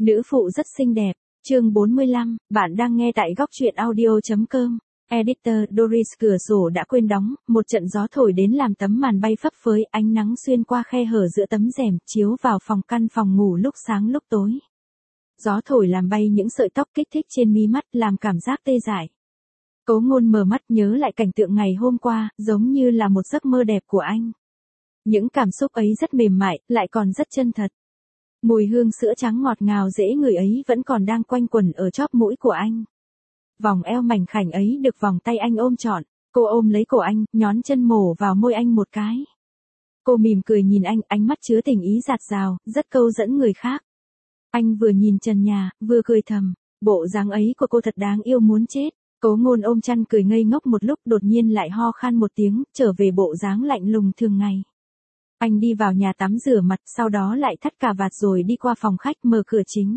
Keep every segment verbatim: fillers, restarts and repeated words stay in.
Nữ phụ rất xinh đẹp. Chương bốn mươi lăm, bạn đang nghe tại góc truyện audio chấm com. Editor Doris cửa sổ đã quên đóng, một trận gió thổi đến làm tấm màn bay phấp phới, ánh nắng xuyên qua khe hở giữa tấm rèm, chiếu vào phòng căn phòng ngủ lúc sáng lúc tối. Gió thổi làm bay những sợi tóc kích thích trên mí mắt, làm cảm giác tê dại. Cố Ngôn mở mắt nhớ lại cảnh tượng ngày hôm qua, giống như là một giấc mơ đẹp của anh. Những cảm xúc ấy rất mềm mại, lại còn rất chân thật. Mùi hương sữa trắng ngọt ngào dễ ngửi ấy vẫn còn đang quanh quẩn ở chóp mũi của anh. Vòng eo mảnh khảnh ấy được vòng tay anh ôm trọn, cô ôm lấy cổ anh, nhón chân mổ vào môi anh một cái. Cô mỉm cười nhìn anh, ánh mắt chứa tình ý dạt dào, rất câu dẫn người khác. Anh vừa nhìn trần nhà, vừa cười thầm, bộ dáng ấy của cô thật đáng yêu muốn chết. Cố Ngôn ôm chăn cười ngây ngốc một lúc, đột nhiên lại ho khan một tiếng, trở về bộ dáng lạnh lùng thường ngày. Anh đi vào nhà tắm rửa mặt, sau đó lại thắt cà vạt rồi đi qua phòng khách mở cửa chính.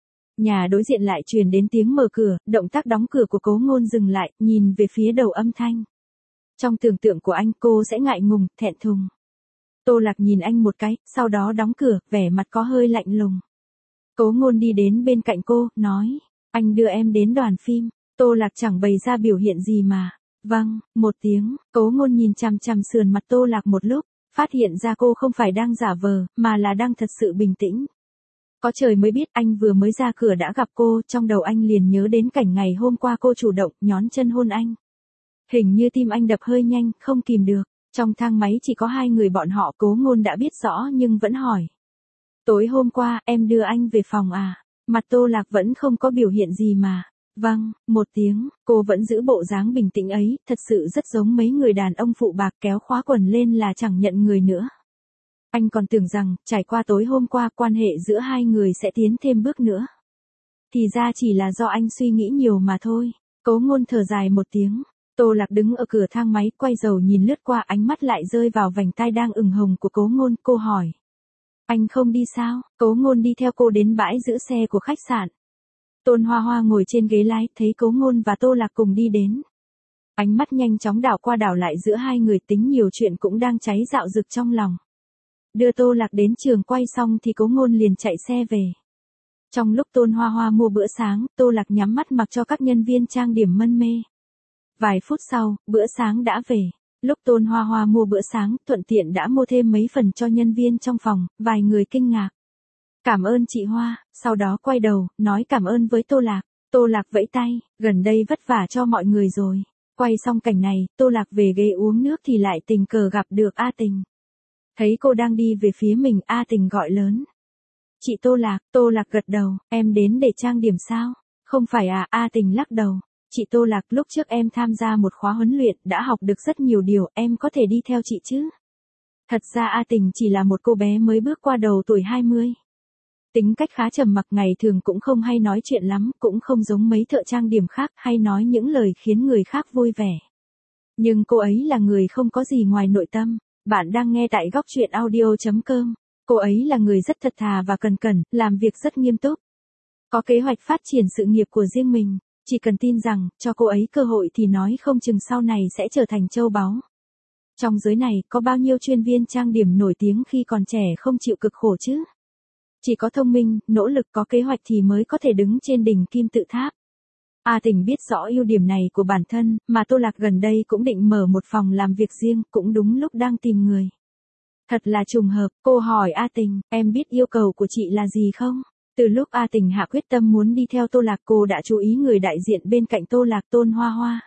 Nhà đối diện lại truyền đến tiếng mở cửa, động tác đóng cửa của Cố Ngôn dừng lại, nhìn về phía đầu âm thanh. Trong tưởng tượng của anh, cô sẽ ngại ngùng, thẹn thùng. Tô Lạc nhìn anh một cái, sau đó đóng cửa, vẻ mặt có hơi lạnh lùng. Cố Ngôn đi đến bên cạnh cô, nói, anh đưa em đến đoàn phim. Tô Lạc chẳng bày ra biểu hiện gì mà. Vâng, một tiếng. Cố Ngôn nhìn chằm chằm sườn mặt Tô Lạc một lúc, phát hiện ra cô không phải đang giả vờ, mà là đang thật sự bình tĩnh. Có trời mới biết, anh vừa mới ra cửa đã gặp cô, trong đầu anh liền nhớ đến cảnh ngày hôm qua cô chủ động nhón chân hôn anh. Hình như tim anh đập hơi nhanh, không kìm được. Trong thang máy chỉ có hai người bọn họ, Cố Ngôn đã biết rõ nhưng vẫn hỏi. Tối hôm qua, em đưa anh về phòng à? Mặt Tô Lạc vẫn không có biểu hiện gì mà. Vâng, một tiếng, cô vẫn giữ bộ dáng bình tĩnh ấy, thật sự rất giống mấy người đàn ông phụ bạc kéo khóa quần lên là chẳng nhận người nữa. Anh còn tưởng rằng, trải qua tối hôm qua, quan hệ giữa hai người sẽ tiến thêm bước nữa. Thì ra chỉ là do anh suy nghĩ nhiều mà thôi. Cố Ngôn thở dài một tiếng. Tô Lạc đứng ở cửa thang máy, quay đầu nhìn lướt qua, ánh mắt lại rơi vào vành tai đang ửng hồng của Cố Ngôn, cô hỏi. Anh không đi sao? Cố Ngôn đi theo cô đến bãi giữ xe của khách sạn. Tôn Hoa Hoa ngồi trên ghế lái, thấy Cố Ngôn và Tô Lạc cùng đi đến. Ánh mắt nhanh chóng đảo qua đảo lại giữa hai người, tính nhiều chuyện cũng đang cháy dạo rực trong lòng. Đưa Tô Lạc đến trường quay xong thì Cố Ngôn liền chạy xe về. Trong lúc Tôn Hoa Hoa mua bữa sáng, Tô Lạc nhắm mắt mặc cho các nhân viên trang điểm mân mê. Vài phút sau, bữa sáng đã về. Lúc Tôn Hoa Hoa mua bữa sáng, thuận tiện đã mua thêm mấy phần cho nhân viên trong phòng, vài người kinh ngạc. Cảm ơn chị Hoa, sau đó quay đầu, nói cảm ơn với Tô Lạc. Tô Lạc vẫy tay, gần đây vất vả cho mọi người rồi. Quay xong cảnh này, Tô Lạc về ghế uống nước thì lại tình cờ gặp được A Tình. Thấy cô đang đi về phía mình, A Tình gọi lớn. Chị Tô Lạc, Tô Lạc gật đầu, em đến để trang điểm sao? Không phải à, A Tình lắc đầu. Chị Tô Lạc, lúc trước em tham gia một khóa huấn luyện, đã học được rất nhiều điều, em có thể đi theo chị chứ? Thật ra A Tình chỉ là một cô bé mới bước qua đầu tuổi hai mươi. Tính cách khá trầm mặc, ngày thường cũng không hay nói chuyện lắm, cũng không giống mấy thợ trang điểm khác hay nói những lời khiến người khác vui vẻ. Nhưng cô ấy là người không có gì ngoài nội tâm. Bạn đang nghe tại góc truyện audio chấm com. Cô ấy là người rất thật thà và cần cẩn, làm việc rất nghiêm túc. Có kế hoạch phát triển sự nghiệp của riêng mình. Chỉ cần tin rằng, cho cô ấy cơ hội thì nói không chừng sau này sẽ trở thành châu báu. Trong giới này, có bao nhiêu chuyên viên trang điểm nổi tiếng khi còn trẻ không chịu cực khổ chứ? Chỉ có thông minh, nỗ lực, có kế hoạch thì mới có thể đứng trên đỉnh kim tự tháp. A Tình biết rõ ưu điểm này của bản thân, mà Tô Lạc gần đây cũng định mở một phòng làm việc riêng, cũng đúng lúc đang tìm người. Thật là trùng hợp, cô hỏi A Tình, em biết yêu cầu của chị là gì không? Từ lúc A Tình hạ quyết tâm muốn đi theo Tô Lạc, cô đã chú ý người đại diện bên cạnh Tô Lạc, Tôn Hoa Hoa.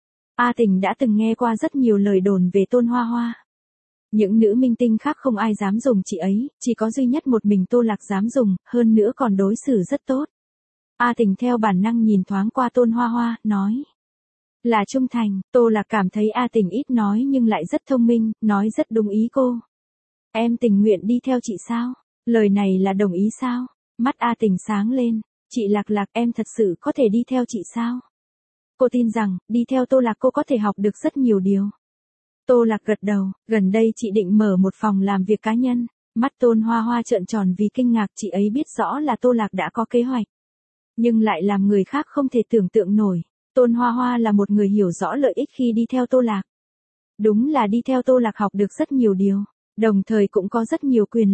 A Tình đã từng nghe qua rất nhiều lời đồn về Tôn Hoa Hoa. Những nữ minh tinh khác không ai dám dùng chị ấy, chỉ có duy nhất một mình Tô Lạc dám dùng, hơn nữa còn đối xử rất tốt. A Tình theo bản năng nhìn thoáng qua Tôn Hoa Hoa, nói. Là trung thành. Tô Lạc cảm thấy A Tình ít nói nhưng lại rất thông minh, nói rất đúng ý cô. Em tình nguyện đi theo chị sao? Lời này là đồng ý sao? Mắt A Tình sáng lên. Chị Lạc Lạc, em thật sự có thể đi theo chị sao? Cô tin rằng, đi theo Tô Lạc cô có thể học được rất nhiều điều. Tô Lạc gật đầu, gần đây chị định mở một phòng làm việc cá nhân. Mắt Tôn Hoa Hoa trợn tròn vì kinh ngạc, chị ấy biết rõ là Tô Lạc đã có kế hoạch. Nhưng lại làm người khác không thể tưởng tượng nổi. Tôn Hoa Hoa là một người hiểu rõ lợi ích khi đi theo Tô Lạc. Đúng là đi theo Tô Lạc học được rất nhiều điều, đồng thời cũng có rất nhiều quyền lợi.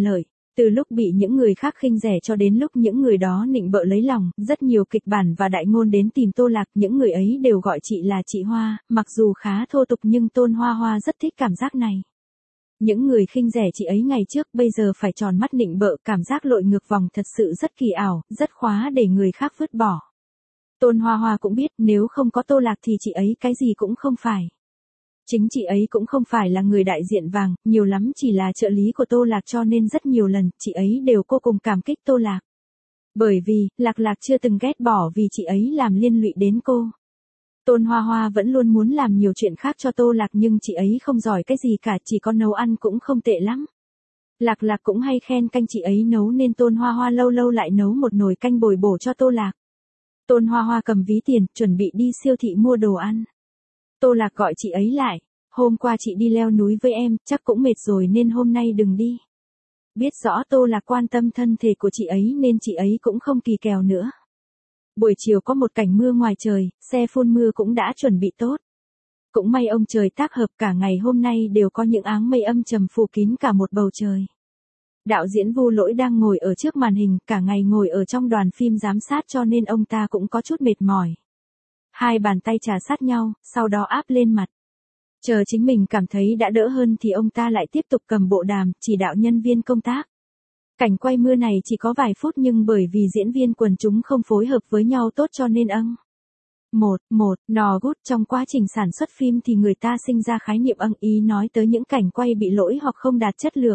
Từ lúc bị những người khác khinh rẻ cho đến lúc những người đó nịnh bợ lấy lòng, rất nhiều kịch bản và đại ngôn đến tìm Tô Lạc, những người ấy đều gọi chị là chị Hoa, mặc dù khá thô tục nhưng Tôn Hoa Hoa rất thích cảm giác này. Những người khinh rẻ chị ấy ngày trước bây giờ phải tròn mắt nịnh bợ, cảm giác lội ngược vòng thật sự rất kỳ ảo, rất khóa để người khác vứt bỏ. Tôn Hoa Hoa cũng biết nếu không có Tô Lạc thì chị ấy cái gì cũng không phải. Chính chị ấy cũng không phải là người đại diện vàng, nhiều lắm chỉ là trợ lý của Tô Lạc cho nên rất nhiều lần chị ấy đều vô cùng cảm kích Tô Lạc. Bởi vì, Lạc Lạc chưa từng ghét bỏ vì chị ấy làm liên lụy đến cô. Tôn Hoa Hoa vẫn luôn muốn làm nhiều chuyện khác cho Tô Lạc nhưng chị ấy không giỏi cái gì cả, chỉ có nấu ăn cũng không tệ lắm. Lạc Lạc cũng hay khen canh chị ấy nấu nên Tôn Hoa Hoa lâu lâu lại nấu một nồi canh bồi bổ cho Tô Lạc. Tôn Hoa Hoa cầm ví tiền, chuẩn bị đi siêu thị mua đồ ăn. Tô Lạc gọi chị ấy lại, hôm qua chị đi leo núi với em, chắc cũng mệt rồi nên hôm nay đừng đi. Biết rõ Tô Lạc quan tâm thân thể của chị ấy nên chị ấy cũng không kỳ kèo nữa. Buổi chiều có một cảnh mưa ngoài trời, xe phun mưa cũng đã chuẩn bị tốt. Cũng may ông trời tác hợp, cả ngày hôm nay đều có những áng mây âm trầm phủ kín cả một bầu trời. Đạo diễn Vu Lỗi đang ngồi ở trước màn hình, cả ngày ngồi ở trong đoàn phim giám sát cho nên ông ta cũng có chút mệt mỏi. Hai bàn tay trà sát nhau, sau đó áp lên mặt. Chờ chính mình cảm thấy đã đỡ hơn thì ông ta lại tiếp tục cầm bộ đàm, chỉ đạo nhân viên công tác. Cảnh quay mưa này chỉ có vài phút nhưng bởi vì diễn viên quần chúng không phối hợp với nhau tốt cho nên âng. Một, một, nò gút trong quá trình sản xuất phim thì người ta sinh ra khái niệm âng ý nói tới những cảnh quay bị lỗi hoặc không đạt chất lượng.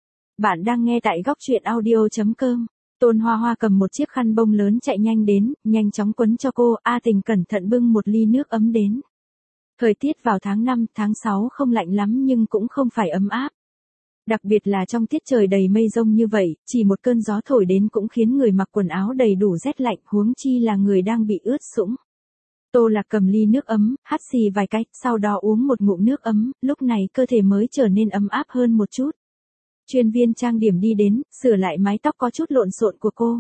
Bạn đang nghe tại góc truyện audio chấm com. Tôn Hoa Hoa cầm một chiếc khăn bông lớn chạy nhanh đến, nhanh chóng quấn cho cô, A Tình cẩn thận bưng một ly nước ấm đến. Thời tiết vào tháng năm, tháng sáu không lạnh lắm nhưng cũng không phải ấm áp. Đặc biệt là trong tiết trời đầy mây rông như vậy, chỉ một cơn gió thổi đến cũng khiến người mặc quần áo đầy đủ rét lạnh, huống chi là người đang bị ướt sũng. Tô Lạc cầm ly nước ấm, hắt xì vài cái, sau đó uống một ngụm nước ấm, lúc này cơ thể mới trở nên ấm áp hơn một chút. Chuyên viên trang điểm đi đến, sửa lại mái tóc có chút lộn xộn của cô.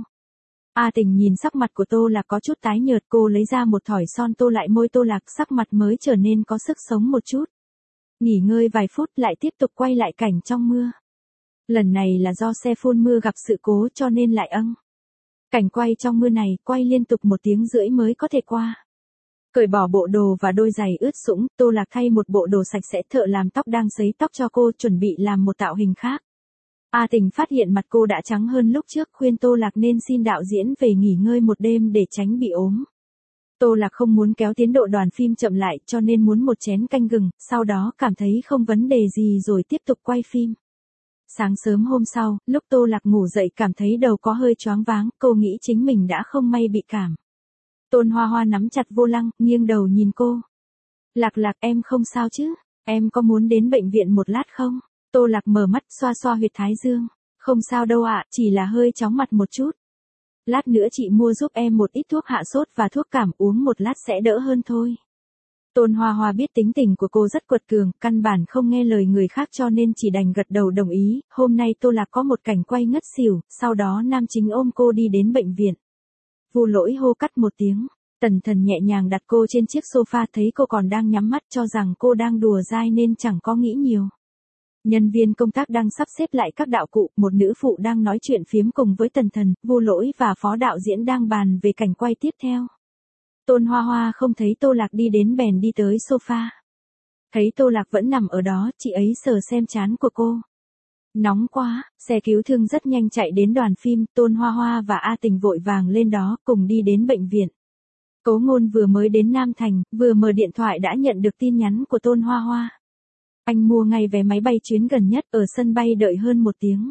A Tình nhìn sắc mặt của Tô Lạc có chút tái nhợt, cô lấy ra một thỏi son tô lại môi Tô Lạc, sắc mặt mới trở nên có sức sống một chút. Nghỉ ngơi vài phút lại tiếp tục quay lại cảnh trong mưa. Lần này là do xe phun mưa gặp sự cố cho nên lại âng. Cảnh quay trong mưa này quay liên tục một tiếng rưỡi mới có thể qua. Cởi bỏ bộ đồ và đôi giày ướt sũng, Tô Lạc thay một bộ đồ sạch sẽ, thợ làm tóc đang sấy tóc cho cô, chuẩn bị làm một tạo hình khác. A Tình phát hiện mặt cô đã trắng hơn lúc trước, khuyên Tô Lạc nên xin đạo diễn về nghỉ ngơi một đêm để tránh bị ốm. Tô Lạc không muốn kéo tiến độ đoàn phim chậm lại cho nên muốn một chén canh gừng, sau đó cảm thấy không vấn đề gì rồi tiếp tục quay phim. Sáng sớm hôm sau, lúc Tô Lạc ngủ dậy cảm thấy đầu có hơi choáng váng, cô nghĩ chính mình đã không may bị cảm. Tôn Hoa Hoa nắm chặt vô lăng, nghiêng đầu nhìn cô. Lạc Lạc, em không sao chứ? Em có muốn đến bệnh viện một lát không? Tô Lạc mở mắt xoa xoa huyệt thái dương. Không sao đâu ạ, chỉ là hơi chóng mặt một chút. Lát nữa chị mua giúp em một ít thuốc hạ sốt và thuốc cảm, uống một lát sẽ đỡ hơn thôi. Tôn Hoa Hoa biết tính tình của cô rất quật cường, căn bản không nghe lời người khác cho nên chỉ đành gật đầu đồng ý. Hôm nay Tô Lạc có một cảnh quay ngất xỉu, sau đó nam chính ôm cô đi đến bệnh viện. Vu Lỗi hô cắt một tiếng, Tần Thần nhẹ nhàng đặt cô trên chiếc sofa, thấy cô còn đang nhắm mắt cho rằng cô đang đùa dai nên chẳng có nghĩ nhiều. Nhân viên công tác đang sắp xếp lại các đạo cụ, một nữ phụ đang nói chuyện phiếm cùng với Tần Thần, Vu Lỗi và phó đạo diễn đang bàn về cảnh quay tiếp theo. Tôn Hoa Hoa không thấy Tô Lạc đi đến bèn đi tới sofa. Thấy Tô Lạc vẫn nằm ở đó, chị ấy sờ xem trán của cô. Nóng quá, xe cứu thương rất nhanh chạy đến đoàn phim, Tôn Hoa Hoa và A Tình vội vàng lên đó, cùng đi đến bệnh viện. Cố Ngôn vừa mới đến Nam Thành, vừa mở điện thoại đã nhận được tin nhắn của Tôn Hoa Hoa. Anh mua ngay vé máy bay chuyến gần nhất, ở sân bay đợi hơn một tiếng.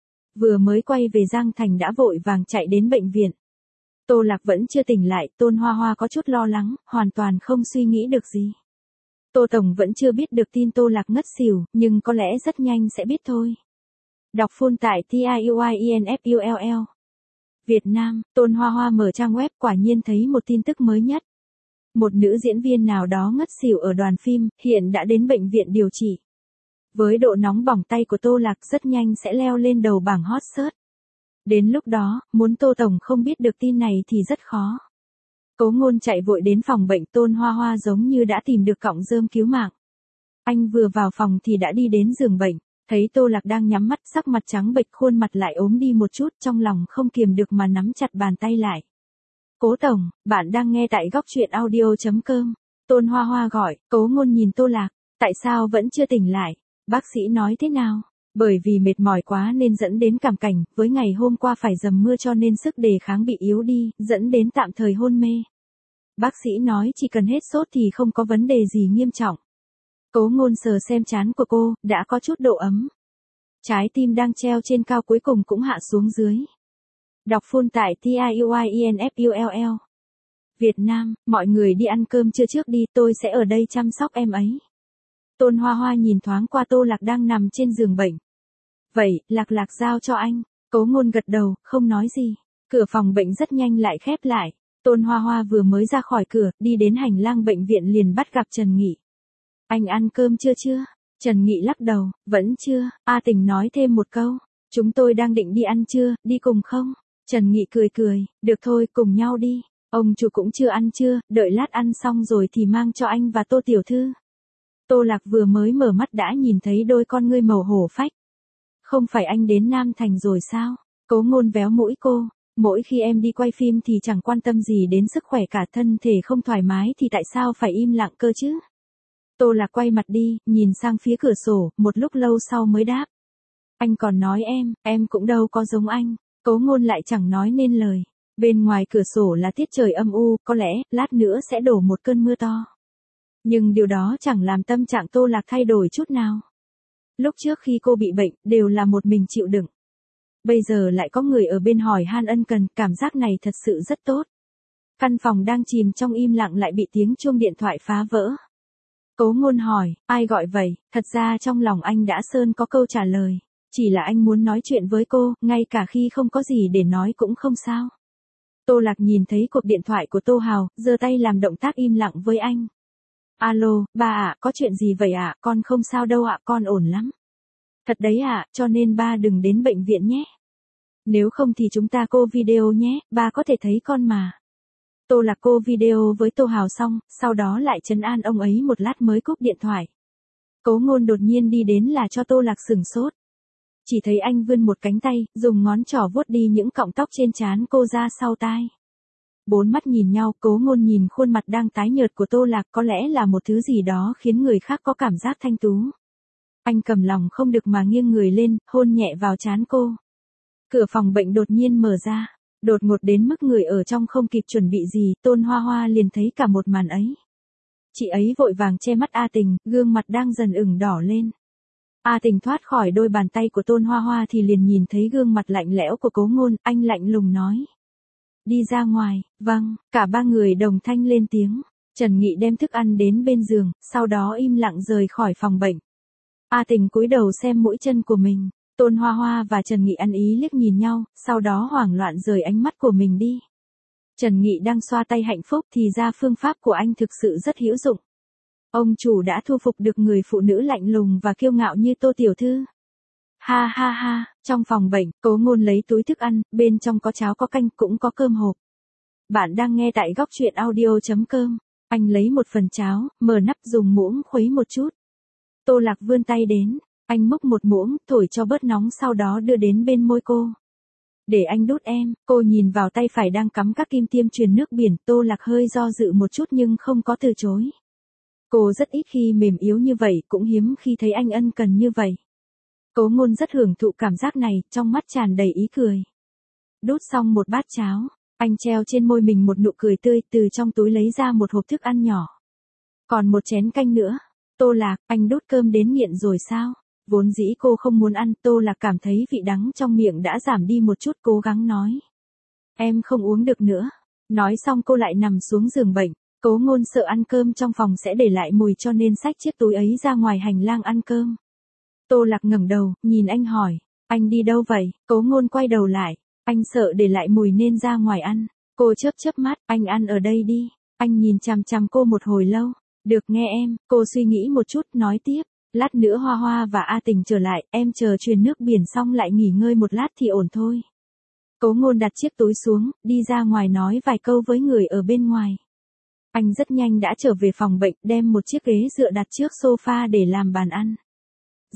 Vừa mới quay về Giang Thành đã vội vàng chạy đến bệnh viện. Tô Lạc vẫn chưa tỉnh lại, Tôn Hoa Hoa có chút lo lắng, hoàn toàn không suy nghĩ được gì. Tô Tổng vẫn chưa biết được tin Tô Lạc ngất xỉu, nhưng có lẽ rất nhanh sẽ biết thôi. Đọc full tại tiuinfull. Việt Nam, Tôn Hoa Hoa mở trang web, quả nhiên thấy một tin tức mới nhất. Một nữ diễn viên nào đó ngất xỉu ở đoàn phim, hiện đã đến bệnh viện điều trị. Với độ nóng bỏng tay của Tô Lạc rất nhanh sẽ leo lên đầu bảng hot search. Đến lúc đó, muốn Tô Tổng không biết được tin này thì rất khó. Cố Ngôn chạy vội đến phòng bệnh, Tôn Hoa Hoa giống như đã tìm được cọng rơm cứu mạng. Anh vừa vào phòng thì đã đi đến giường bệnh. Thấy Tô Lạc đang nhắm mắt, sắc mặt trắng bệch, khuôn mặt lại ốm đi một chút, trong lòng không kiềm được mà nắm chặt bàn tay lại. Cố tổng, bạn đang nghe tại góc truyện audio.com. Tôn Hoa Hoa gọi. Cố Ngôn nhìn Tô Lạc. Tại sao vẫn chưa tỉnh lại? Bác sĩ nói thế nào? Bởi vì mệt mỏi quá nên dẫn đến cảm cảnh, với ngày hôm qua phải dầm mưa cho nên sức đề kháng bị yếu đi, dẫn đến tạm thời hôn mê. Bác sĩ nói chỉ cần hết sốt thì không có vấn đề gì nghiêm trọng. Cố Ngôn sờ xem trán của cô, đã có chút độ ấm. Trái tim đang treo trên cao cuối cùng cũng hạ xuống dưới. Đọc full tại tiuyinfull. Việt Nam, mọi người đi ăn cơm trưa trước đi, tôi sẽ ở đây chăm sóc em ấy. Tôn Hoa Hoa nhìn thoáng qua Tô Lạc đang nằm trên giường bệnh. Vậy, Lạc Lạc giao cho anh. Cố Ngôn gật đầu, không nói gì. Cửa phòng bệnh rất nhanh lại khép lại. Tôn Hoa Hoa vừa mới ra khỏi cửa, đi đến hành lang bệnh viện liền bắt gặp Trần Nghị. Anh ăn cơm chưa chưa? Trần Nghị lắc đầu, vẫn chưa. A Tình nói thêm một câu. Chúng tôi đang định đi ăn trưa, đi cùng không? Trần Nghị cười cười, được thôi, cùng nhau đi. Ông chủ cũng chưa ăn trưa, đợi lát ăn xong rồi thì mang cho anh và Tô tiểu thư. Tô Lạc vừa mới mở mắt đã nhìn thấy đôi con ngươi màu hổ phách. Không phải anh đến Nam Thành rồi sao? Cố Ngôn véo mũi cô. Mỗi khi em đi quay phim thì chẳng quan tâm gì đến sức khỏe cả, thân thể không thoải mái thì tại sao phải im lặng cơ chứ? Tô Lạc quay mặt đi, nhìn sang phía cửa sổ, một lúc lâu sau mới đáp. Anh còn nói em, em cũng đâu có giống anh. Cố Ngôn lại chẳng nói nên lời. Bên ngoài cửa sổ là tiết trời âm u, có lẽ, lát nữa sẽ đổ một cơn mưa to. Nhưng điều đó chẳng làm tâm trạng Tô Lạc thay đổi chút nào. Lúc trước khi cô bị bệnh, đều là một mình chịu đựng. Bây giờ lại có người ở bên hỏi han ân cần, cảm giác này thật sự rất tốt. Căn phòng đang chìm trong im lặng lại bị tiếng chuông điện thoại phá vỡ. Cố Ngôn hỏi, ai gọi vậy? Thật ra trong lòng anh đã sơn có câu trả lời. Chỉ là anh muốn nói chuyện với cô, ngay cả khi không có gì để nói cũng không sao. Tô Lạc nhìn thấy cuộc điện thoại của Tô Hào, giơ tay làm động tác im lặng với anh. Alo, ba ạ, có chuyện gì vậy ạ? Con không sao đâu ạ, con ổn lắm. Thật đấy ạ, cho nên ba đừng đến bệnh viện nhé. Nếu không thì chúng ta call video nhé, ba có thể thấy con mà. Tô Lạc call video với Tô Hào xong, sau đó lại trấn an ông ấy một lát mới cúp điện thoại. Cố Ngôn đột nhiên đi đến là cho Tô Lạc sửng sốt. Chỉ thấy anh vươn một cánh tay, dùng ngón trỏ vuốt đi những cọng tóc trên trán cô ra sau tai. Bốn mắt nhìn nhau, Cố Ngôn nhìn khuôn mặt đang tái nhợt của Tô Lạc, có lẽ là một thứ gì đó khiến người khác có cảm giác thanh tú. Anh cầm lòng không được mà nghiêng người lên, hôn nhẹ vào trán cô. Cửa phòng bệnh đột nhiên mở ra, đột ngột đến mức người ở trong không kịp chuẩn bị gì, Tôn Hoa Hoa liền thấy cả một màn ấy. Chị ấy vội vàng che mắt A Tình, gương mặt đang dần ửng đỏ lên. A Tình thoát khỏi đôi bàn tay của Tôn Hoa Hoa thì liền nhìn thấy gương mặt lạnh lẽo của Cố Ngôn, anh lạnh lùng nói. Đi ra ngoài. Vâng, cả ba người đồng thanh lên tiếng. Trần Nghị đem thức ăn đến bên giường, sau đó im lặng rời khỏi phòng bệnh. A Tình cúi đầu xem mũi chân của mình. Tôn Hoa Hoa và Trần Nghị ăn ý liếc nhìn nhau, sau đó hoảng loạn rời ánh mắt của mình đi. Trần Nghị đang xoa tay hạnh phúc thì ra phương pháp của anh thực sự rất hữu dụng. Ông chủ đã thu phục được người phụ nữ lạnh lùng và kiêu ngạo như Tô tiểu thư. Ha ha ha, trong phòng bệnh, Cố Ngôn lấy túi thức ăn, bên trong có cháo có canh cũng có cơm hộp. Bạn đang nghe tại góc truyện audio.com. Anh lấy một phần cháo, mở nắp dùng muỗng khuấy một chút. Tô Lạc vươn tay đến, anh múc một muỗng, thổi cho bớt nóng sau đó đưa đến bên môi cô. Để anh đút em, cô nhìn vào tay phải đang cắm các kim tiêm truyền nước biển, Tô Lạc hơi do dự một chút nhưng không có từ chối. Cô rất ít khi mềm yếu như vậy, cũng hiếm khi thấy anh ân cần như vậy. Cố Ngôn rất hưởng thụ cảm giác này, trong mắt tràn đầy ý cười. Đút xong một bát cháo, anh treo trên môi mình một nụ cười tươi, từ trong túi lấy ra một hộp thức ăn nhỏ. Còn một chén canh nữa. Tô Lạc, anh đút cơm đến nghiện rồi sao? Vốn dĩ cô không muốn ăn, Tô Lạc cảm thấy vị đắng trong miệng đã giảm đi một chút, cố gắng nói. Em không uống được nữa. Nói xong cô lại nằm xuống giường bệnh. Cố Ngôn sợ ăn cơm trong phòng sẽ để lại mùi cho nên xách chiếc túi ấy ra ngoài hành lang ăn cơm. Tô Lạc ngẩng đầu, nhìn anh hỏi, anh đi đâu vậy? Cố Ngôn quay đầu lại, anh sợ để lại mùi nên ra ngoài ăn. Cô chớp chớp mắt, anh ăn ở đây đi. Anh nhìn chằm chằm cô một hồi lâu. Được nghe em, cô suy nghĩ một chút, nói tiếp. Lát nữa Hoa Hoa và A Tình trở lại, em chờ truyền nước biển xong lại nghỉ ngơi một lát thì ổn thôi. Cố Ngôn đặt chiếc túi xuống, đi ra ngoài nói vài câu với người ở bên ngoài. Anh rất nhanh đã trở về phòng bệnh, đem một chiếc ghế dựa đặt trước sofa để làm bàn ăn.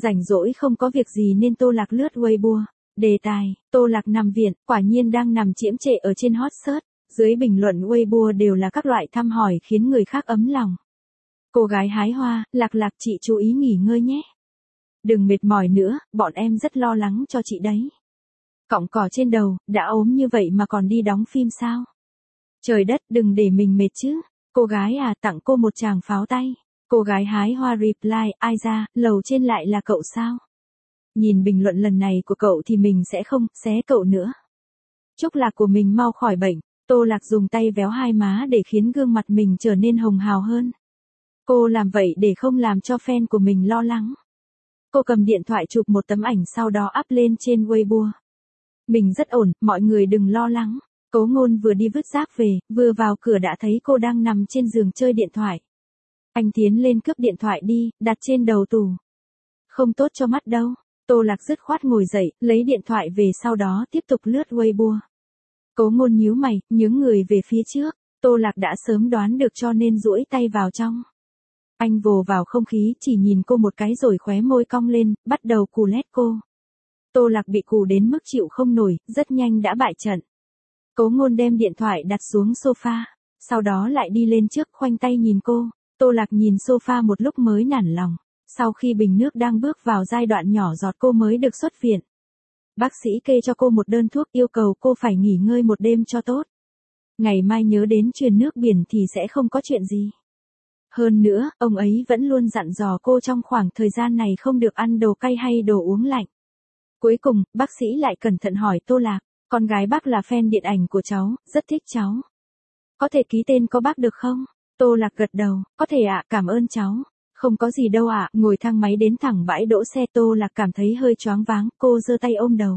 Rảnh rỗi không có việc gì nên Tô Lạc lướt Weibo. Đề tài, Tô Lạc nằm viện, quả nhiên đang nằm chiếm trệ ở trên hot search. Dưới bình luận Weibo đều là các loại thăm hỏi khiến người khác ấm lòng. Cô gái hái hoa, Lạc Lạc chị chú ý nghỉ ngơi nhé. Đừng mệt mỏi nữa, bọn em rất lo lắng cho chị đấy. Cọng cỏ trên đầu, đã ốm như vậy mà còn đi đóng phim sao? Trời đất, đừng để mình mệt chứ. Cô gái à, tặng cô một tràng pháo tay. Cô gái hái hoa reply, ai ra, lầu trên lại là cậu sao? Nhìn bình luận lần này của cậu thì mình sẽ không xé cậu nữa. Chúc Lạc của mình mau khỏi bệnh. Tô Lạc dùng tay véo hai má để khiến gương mặt mình trở nên hồng hào hơn. Cô làm vậy để không làm cho fan của mình lo lắng. Cô cầm điện thoại chụp một tấm ảnh sau đó up lên trên Weibo. Mình rất ổn, mọi người đừng lo lắng. Cố Ngôn vừa đi vứt rác về, vừa vào cửa đã thấy cô đang nằm trên giường chơi điện thoại. Anh tiến lên cướp điện thoại đi, đặt trên đầu tủ. Không tốt cho mắt đâu. Tô Lạc dứt khoát ngồi dậy, lấy điện thoại về sau đó tiếp tục lướt Weibo. Cố Ngôn nhíu mày, nhướng người về phía trước. Tô Lạc đã sớm đoán được cho nên duỗi tay vào trong. Anh vồ vào không khí, chỉ nhìn cô một cái rồi khóe môi cong lên, bắt đầu cù lét cô. Tô Lạc bị cù đến mức chịu không nổi, rất nhanh đã bại trận. Cố Ngôn đem điện thoại đặt xuống sofa, sau đó lại đi lên trước khoanh tay nhìn cô. Tô Lạc nhìn sofa một lúc mới nản lòng. Sau khi bình nước đang bước vào giai đoạn nhỏ giọt cô mới được xuất viện. Bác sĩ kê cho cô một đơn thuốc yêu cầu cô phải nghỉ ngơi một đêm cho tốt. Ngày mai nhớ đến truyền nước biển thì sẽ không có chuyện gì. Hơn nữa, ông ấy vẫn luôn dặn dò cô trong khoảng thời gian này không được ăn đồ cay hay đồ uống lạnh. Cuối cùng, bác sĩ lại cẩn thận hỏi Tô Lạc, con gái bác là fan điện ảnh của cháu, rất thích cháu. Có thể ký tên có bác được không? Tô Lạc gật đầu, có thể ạ, cảm ơn cháu. Không có gì đâu ạ, ngồi thang máy đến thẳng bãi đỗ xe. Tô Lạc cảm thấy hơi choáng váng, cô giơ tay ôm đầu.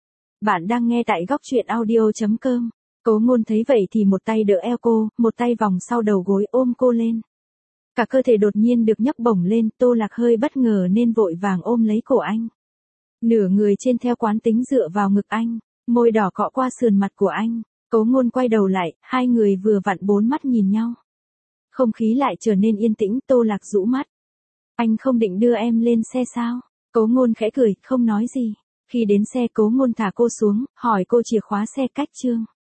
Bạn đang nghe tại góc truyện audio chấm com. Cố Ngôn thấy vậy thì một tay đỡ eo cô, một tay vòng sau đầu gối ôm cô lên. Cả cơ thể đột nhiên được nhấc bổng lên, Tô Lạc hơi bất ngờ nên vội vàng ôm lấy cổ anh. Nửa người trên theo quán tính dựa vào ngực anh, môi đỏ cọ qua sườn mặt của anh. Cố Ngôn quay đầu lại, hai người vừa vặn bốn mắt nhìn nhau. Không khí lại trở nên yên tĩnh, Tô Lạc rũ mắt. Anh không định đưa em lên xe sao? Cố Ngôn khẽ cười, không nói gì. Khi đến xe Cố Ngôn thả cô xuống, hỏi cô chìa khóa xe cách chưa?